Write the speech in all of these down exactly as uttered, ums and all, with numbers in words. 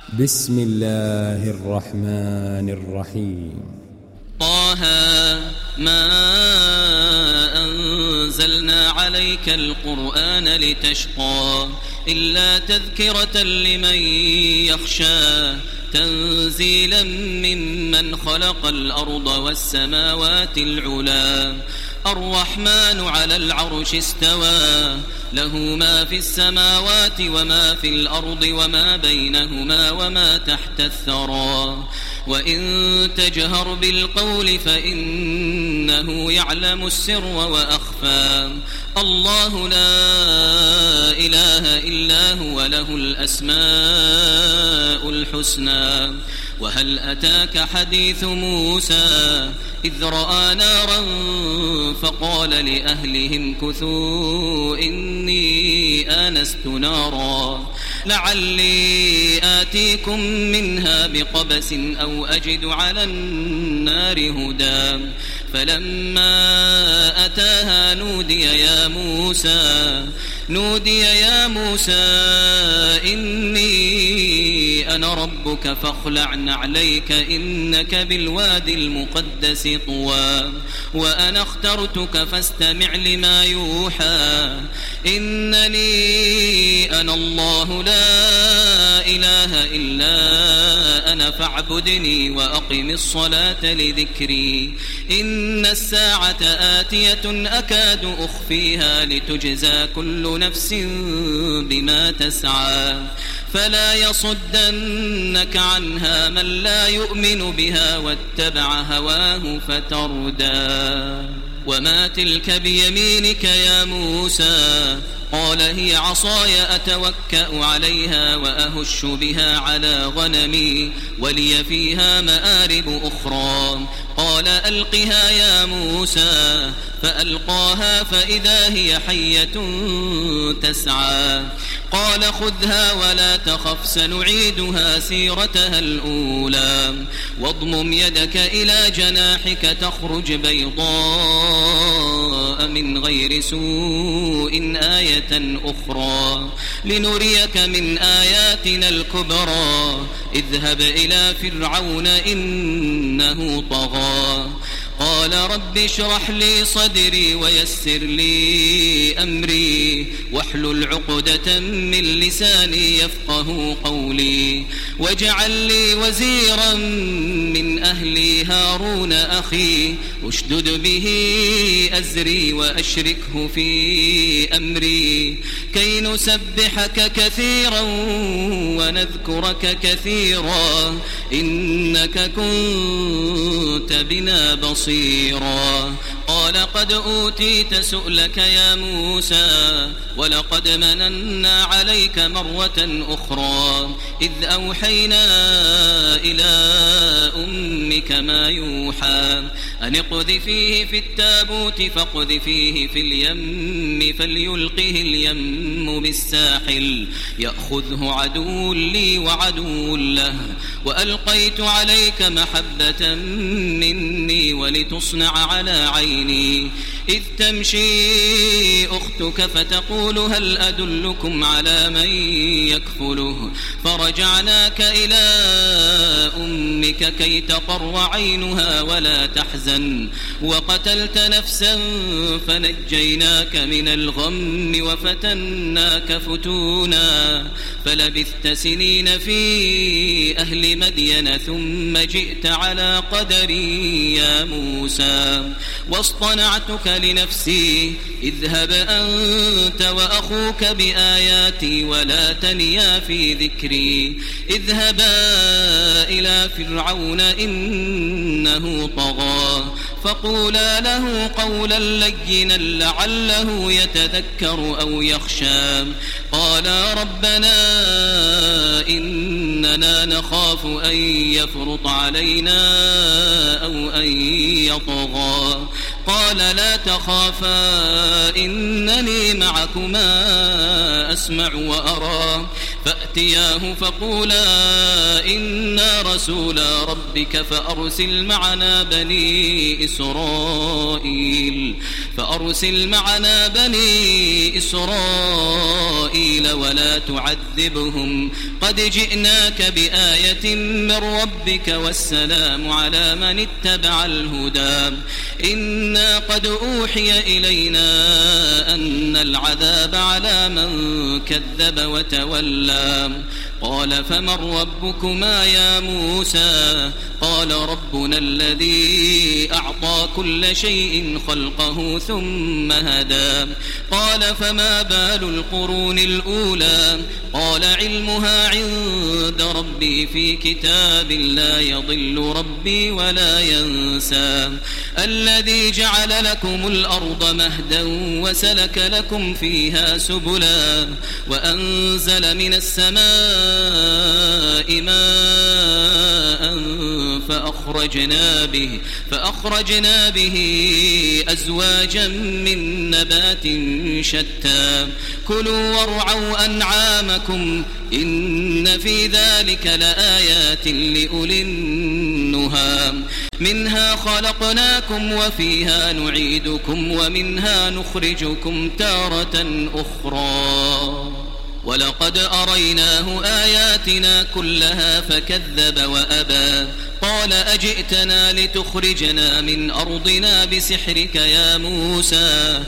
بسم الله الرحمن الرحيم. طه ما أنزلنا عليك القرآن لتشقى إلا تذكرة لمن يخشى تنزيلا ممن خلق الأرض والسماوات العلا الرحمن على العرش استوى له ما في السماوات وما في الأرض وما بينهما وما تحت الثرى وإن تجهر بالقول فإنه يعلم السر وأخفى الله لا إله إلا هو له الأسماء الحسنى وهل أتاك حديث موسى إذ رأى نارا فقال لأهلهم كثوا إني آنست نارا لعلي آتيكم منها بقبس أو أجد على النار هدى فلما أتاها نودي يا موسى نودي يا موسى إني أنا ربك فاخلع نعليك إنك بالوادي المقدس طوى وأنا اخترتك فاستمع لما يوحى إنني أنا الله لا إله إلا أنا فاعبدني وأقم الصلاة لذكري إن الساعة آتية أكاد أخفيها لتجزى كل نفس بما تسعى فلا يصدنك عنها من لا يؤمن بها واتبع هواه فتردى وما تلك بيمينك يا موسى قال هي عصاي أتوكأ عليها وأهش بها على غنمي ولي فيها مآرب أخرى قال ألقها يا موسى فألقاها فإذا هي حية تسعى قال خذها ولا تخف سنعيدها سيرتها الأولى واضمم يدك إلى جناحك تخرج بيضاء من غير سوء آية أخرى لنريك من آياتنا الكبرى اذهب إلى فرعون إنه طغى قال رب اشرح لي صدري ويسر لي أمري واحلل عقدة من لساني يفقه قولي واجعل لي وزيرا من أهلي هارون أخي اشدد به أزري وأشركه في أمري كي نسبحك كثيرا ونذكرك كثيرا إنك كنت بنا بصيرا قال قد أوتيت سؤلك يا موسى ولقد مننا عليك مرة أخرى إذ أوحينا إلى أمك ما يوحى أن اقذفيه في التابوت فاقذفيه في اليم فليلقه اليم بالساحل يأخذه عدو لي وعدو له وألقيت عليك محبة مني ولتصنع على عيني إذ تمشي أختك فتقول هل أدلكم على من يكفله فرجعناك إلى أمك كي تقر عينها ولا تحزن وقتلت نفسا فنجيناك من الغم وفتناك فتونا فلبثت سنين في أهل مدين ثم جئت على قدري يا موسى واصطنعتك لنفسي اذهب أنت وأخوك بآياتي ولا تنيا في ذكري اذهبا إلى فرعون إنه طغى فقولا له قولا لينا لعله يتذكر أو يخشى قالا ربنا إننا نخاف أن يفرط علينا أو أن يطغى قال لا تخافا إنني معكما أسمع وأرى فأتياه فقولا إنا رسولا ربك فأرسل معنا بني إسرائيل فأرسل معنا بني إسرائيل ولا تعذب تعذبهم قد جئناك بآية من ربك والسلام على من اتبع الهدى إنا قد أوحي إلينا أن العذاب على من كذب وتولى قال فمن ربكما يا موسى قال ربنا الذي أعطى كل شيء خلقه ثم هدى قال فما بال القرون الأولى قال علمها عند ربي في كتاب لا يضل ربي ولا ينسى الذي جعل لكم الأرض مهدا وسلك لكم فيها سبلا وأنزل من السماء ماء فأخرجنا به فأخرجنا به أزواجا من نبات شتى كلوا وارعوا أنعامكم إن في ذلك لآيات لأولي النهى منها خلقناكم وفيها نعيدكم ومنها نخرجكم تارة أخرى ولقد أريناه آياتنا كلها فكذب وأبى قال أجئتنا لتخرجنا من أرضنا بسحرك يا موسى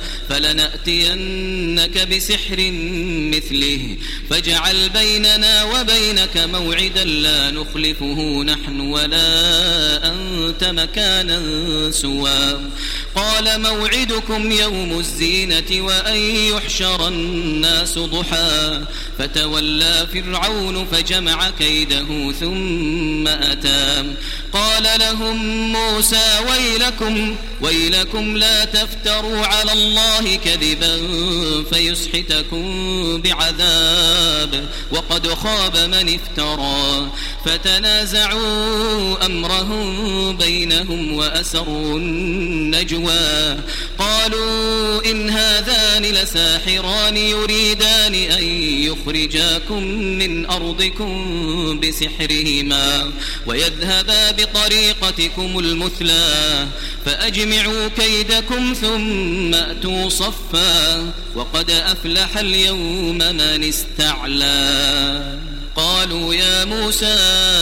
فلنأتينك بسحر مثله فاجعل بيننا وبينك موعدا لا نخلفه نحن ولا أنت مكانا سوى قال موعدكم يوم الزينة وأن يحشر الناس ضحى فتولى فرعون فجمع كيده ثم أتى قال لهم موسى ويلكم ويلكم لا تفتروا على الله كذبا فيسحتكم بعذاب وقد خاب من افترى فتنازعوا أمرهم بينهم وأسروا النجوى قالوا إن هذان لساحران يريدان أن يخرجاكم من أرضكم بسحرهما ويذهبا بطريقتكم المثلى فأجمعوا كيدكم ثم أتوا صفا وقد أفلح اليوم من استعلى قالوا يا موسى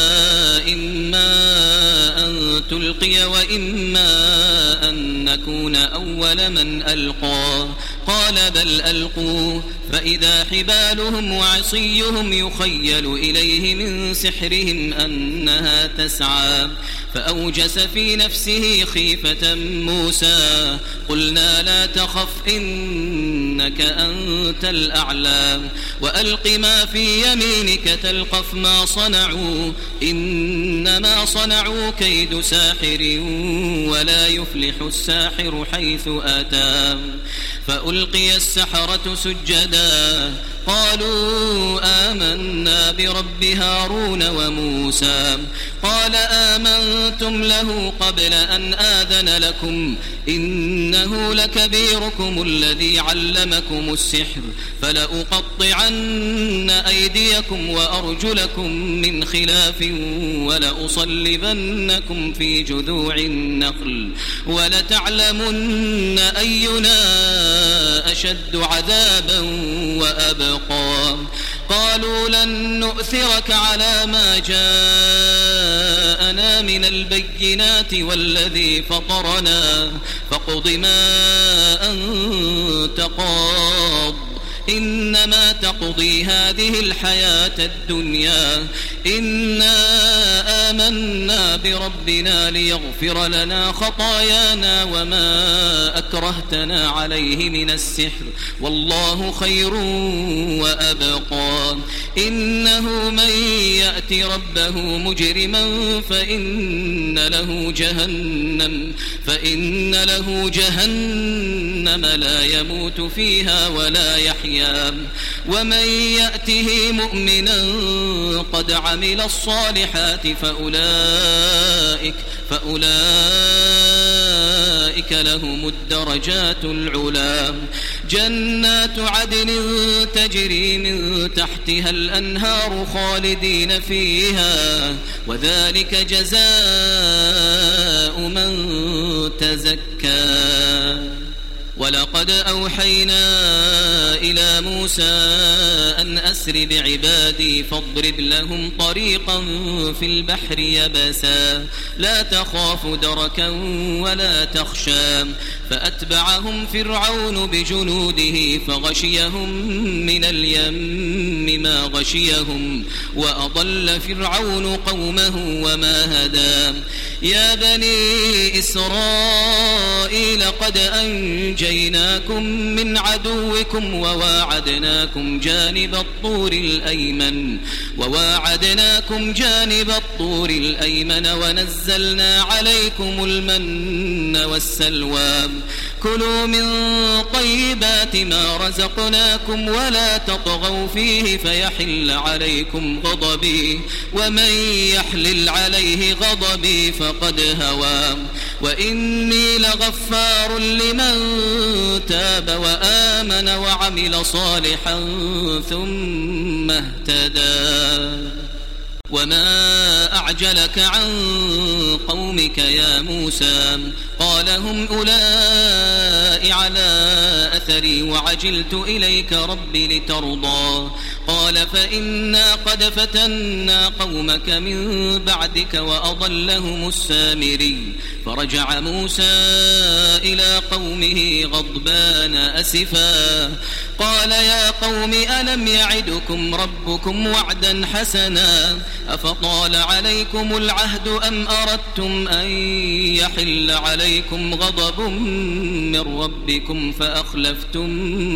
إما أن تلقي وإما أن نكون أول من ألقى قال بل ألقوا فإذا حبالهم وعصيهم يخيل إليه من سحرهم أنها تسعى فأوجس في نفسه خيفة موسى قلنا لا تخف إنك أنت الأعلى وألق ما في يمينك تلقف ما صنعوا إنما صنعوا كيد ساحر ولا يفلح الساحر حيث أتى فألقي السحرة سجدا قالوا آمنا برب هارون وموسى قال آمنتم له قبل أن آذن لكم إنه لكبيركم الذي علمكم السحر فلأقطعن أيديكم وأرجلكم من خلاف ولأصلبنكم في جذوع النخل ولتعلمن أينا أشد عذابا وأبقى قالوا لن نؤثرك على ما جاءنا من البينات والذي فطرنا فاقض ما أنت قاض إنما تقضي هذه الحياة الدنيا إنا آمنا بربنا ليغفر لنا خطايانا وما أكرهتنا عليه من السحر والله خير وأبقى إنه من يأت ربه مجرما فإن له جهنم فإن له جهنم لا يموت فيها ولا يحيا ومن يأته مؤمنا قد عمل الصالحات فأولئك فأولئك لهم الدرجات العلى جنات عدن تجري من تحتها الأنهار خالدين فيها وذلك جزاء من تزكى ولقد أوحينا إلى موسى أن أسر بعبادي فاضرب لهم طريقا في البحر يبسا لا تخاف دركا ولا تخشى فأتبعهم فرعون بجنوده فغشيهم من اليم ما غشيهم وأضل فرعون قومه وما هدى يا بني إسرائيل قد أنجيناكم من عدوكم وواعدناكم جانب الطور الأيمن وواعدناكم جانب الطور الأيمن ونزلنا عليكم المن والسلوى كلوا من طيبات ما رزقناكم ولا تطغوا فيه فيحل عليكم غضبي ومن يحلل عليه غضبي فقد هوى وإني لغفار لمن تاب وآمن وعمل صالحا ثم اهتدى وما أعجلك عن قومك يا موسى قال هم أولئك على أثري وعجلت إليك ربي لترضى قال فإنا قد فتنا قومك من بعدك وأضلهم السامري فرجع موسى إلى قومه غضبان أسفا قال يا قوم ألم يعدكم ربكم وعدا حسنا أفطال عليكم العهد أم أردتم أن يحل عليكم غضب من ربكم فأخلفتم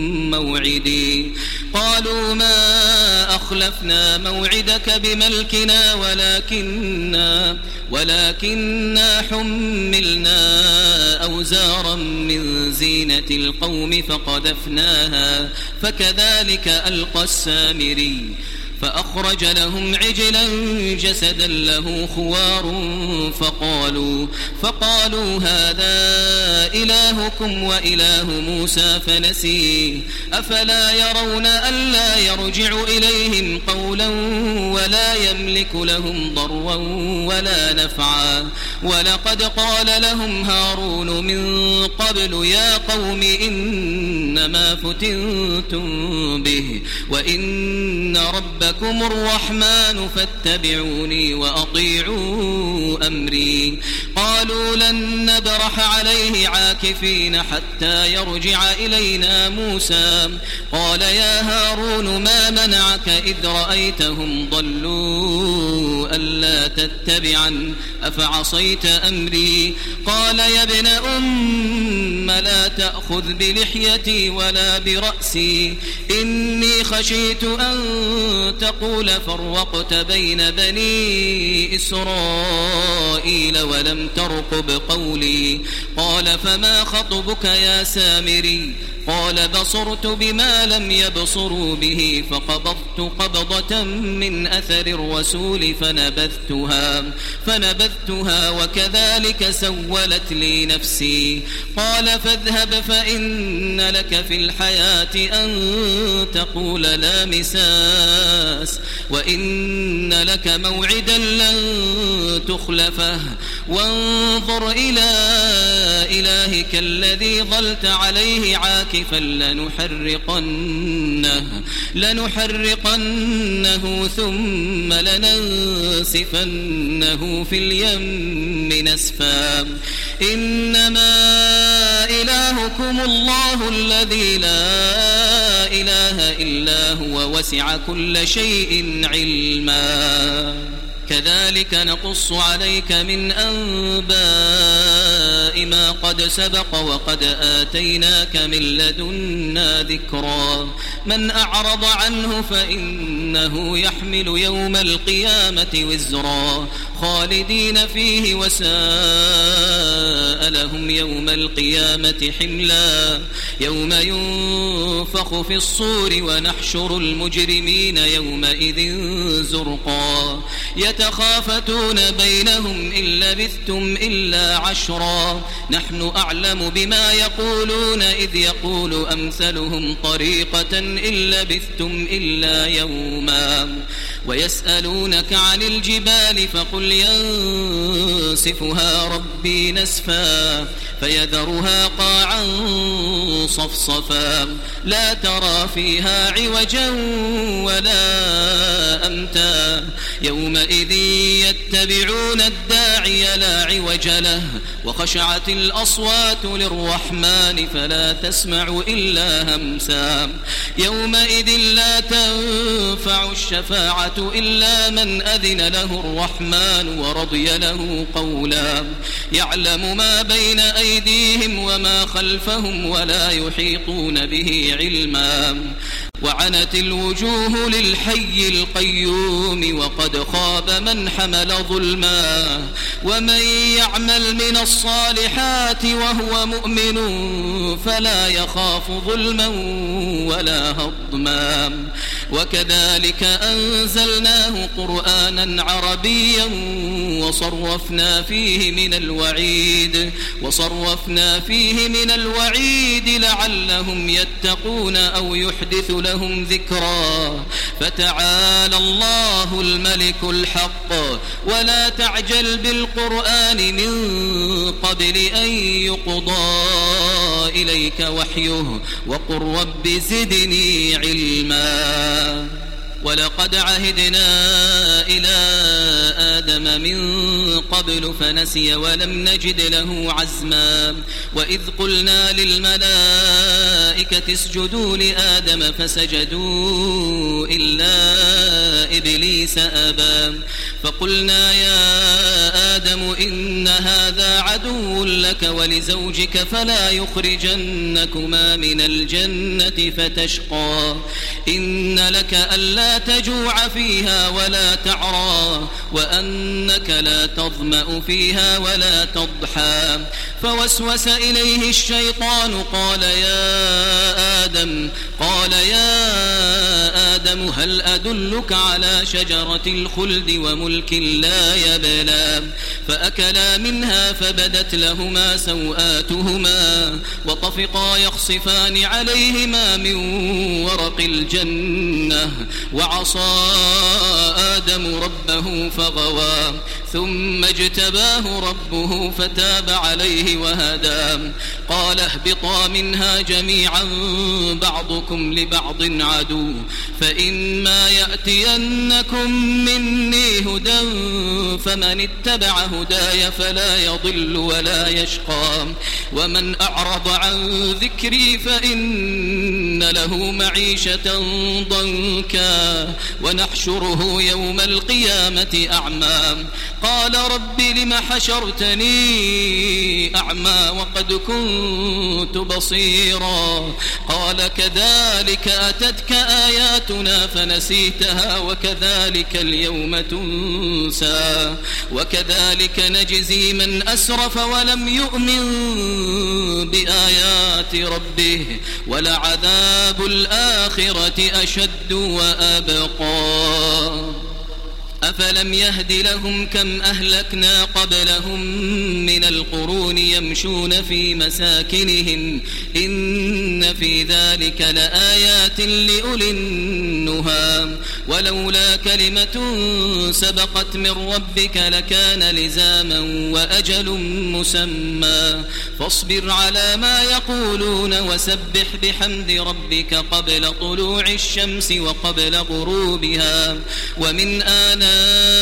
موعدي قالوا ما أخلفنا موعدك بملكنا ولكننا ولكننا حملنا أوزارا من زينة القوم فقذفناها فكذلك ألقى السامري فأخرج لهم عجلا جسدا له خوار فقالوا فقالوا هذا إلهكم وإله موسى فنسيه أفلا يرون ألا يرجع إليهم قولا ولا يملك لهم ضرا ولا نفعا ولقد قال لهم هارون من قبل يا قوم إنما فتنتم به وإن ربكم الرحمن فاتبعوني وأطيعوا أمري قالوا لن نبرح عليه عاكفين حتى يرجع إلينا موسى قال يا هارون ما منعك إذ رأيتهم ضلوا ألا تتبعا أفعصيت أمري قال يا ابن أم لا تأخذ بلحيتي ولا برأسي إني خشيت أن تقول فرقت بين بني إسرائيل ولم ترقب قولي قال فما خطبك يا سامري قال بصرت بما لم يبصروا به فقبضت قبضة من أثر الرسول فنبذتها فنبذتها وكذلك سولت لي نفسي قال فاذهب فإن لك في الحياة أن تقول لا مساس وإن لك موعدا لن تخلفه وانظر إلى إلهك الذي ظلت عليه عاكفا لنحرقنه لنحرقنه ثم لننسفنه في اليم نسفا إنما إلهكم الله الذي لا إله إلا هو وسع كل شيء علما كذلك نقص عليك من أنباء ما قد سبق وقد آتيناك من لدنا ذكرا من أعرض عنه فإنه يحمل يوم القيامة وزرا خالدين فيه وساء لهم يوم القيامة حملا يوم ينفخ في الصور ونحشر المجرمين يومئذ زرقا يتخافتون بينهم إن لبثتم إلا عشرا نحن أعلم بما يقولون إذ يقول أمثلهم طريقة إن لبثتم إلا يوما ويسألونك عن الجبال فقل ينسفها ربي نسفا فيذرها قاعا صفصفا لا ترى فيها عوجا ولا أمتا يومئذ يتبعون الداعي لا عوج له وخشعت الأصوات للرحمن فلا تسمع إلا همسا يومئذ لا تنفع الشفاعة إلا من أذن له الرحمن ورضي له قولا يعلم ما بين أيديهم وما خلفهم ولا يحيطون به علما وعنت الوجوه للحي القيوم وقد خاب من حمل ظلما ومن يعمل من الصالحات وهو مؤمن فلا يخاف ظلما ولا هضما وكذلك أنزلناه قرآنا عربيا وصرفنا فيه من الوعيد وصرفنا فيه من الوعيد لعلهم يتقون أو يحدث لهم ذكرا فتعالى الله الملك الحق ولا تعجل بالقرآن من قبل أن يقضى إليك وحيه وقل رب زدني علما ولقد عهدنا إلى آدم من قبل فنسي ولم نجد له عزما وإذ قلنا للملائكة اسجدوا لآدم فسجدوا إلا إبليس أبى فقلنا يا آدم إن هذا عدو لك ولزوجك فلا يخرجنكما من الجنة فتشقى إن لك ألا تجوع فيها ولا تعرى وأنك لا تظمأ فيها ولا تضحى فوسوس إليه الشيطان قال يا آدم قال يا آدم هل أدلك على شجرة الخلد وملك لا يبلى فأكلا منها فبدت لهما سوآتهما وطفقا يخصفان عليهما من ورق الجنة وعصى آدم ربه فغوى ثم اجتباه ربه فتاب عليه وهدى قال اهبطا منها جميعا بعضكم لبعض عدو فإما يأتينكم مني هدى فمن اتبع هداي فلا يضل ولا يشقى ومن أعرض عن ذكري فإن له معيشة ضنكا ونحشره يوم القيامة أعمى قال رب لم حشرتني أعمى وقد كنت بصيرا قال كذلك أتتك آياتنا فنسيتها وكذلك اليوم تنسى وكذلك نجزي من أسرف ولم يؤمن بآيات ربه ولعذاب الآخرة أشد وأبقى أفلم يهد لهم كم أهلكنا قبلهم من القرون يمشون في مساكنهم إن في ذلك لآيات لأولي النهى ولولا كلمة سبقت من ربك لكان لزاما وأجل مسمى فاصبر على ما يقولون وسبح بحمد ربك قبل طلوع الشمس وقبل غروبها ومن آناء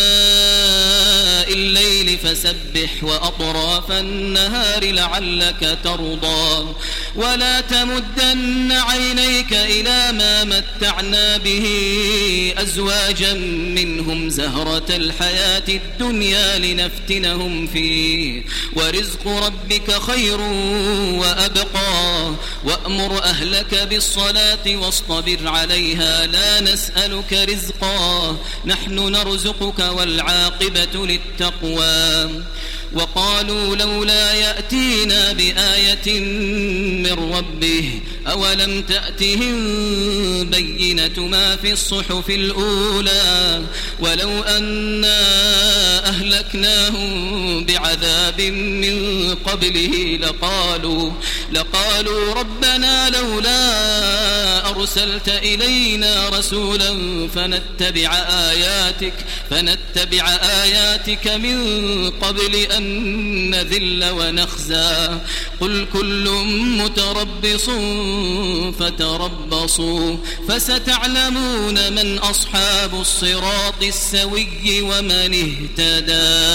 الليل فسبح وأطراف النهار لعلك ترضى ولا تمدن عينيك إلى ما متعنا به أزواجا منهم زهرة الحياة الدنيا لنفتنهم فيه ورزق ربك خير وأبقى وأمر أهلك بالصلاة واصطبر عليها لا نسألك رزقا نحن نرزقك والعاقبة للتقوى وقالوا لولا يأتينا بآية من ربه أولم تأتهم بينة ما في الصحف الأولى ولو أنا أهلكناهم بعذاب عذاب من قبله لقالوا لقالوا ربنا لولا أرسلت إلينا رسولا فنتبع آياتك فنتبع آياتك من قبل أن نذل ونخزى قل كل متربص فتربصوا فستعلمون من أصحاب الصراط السوي ومن اهتدى.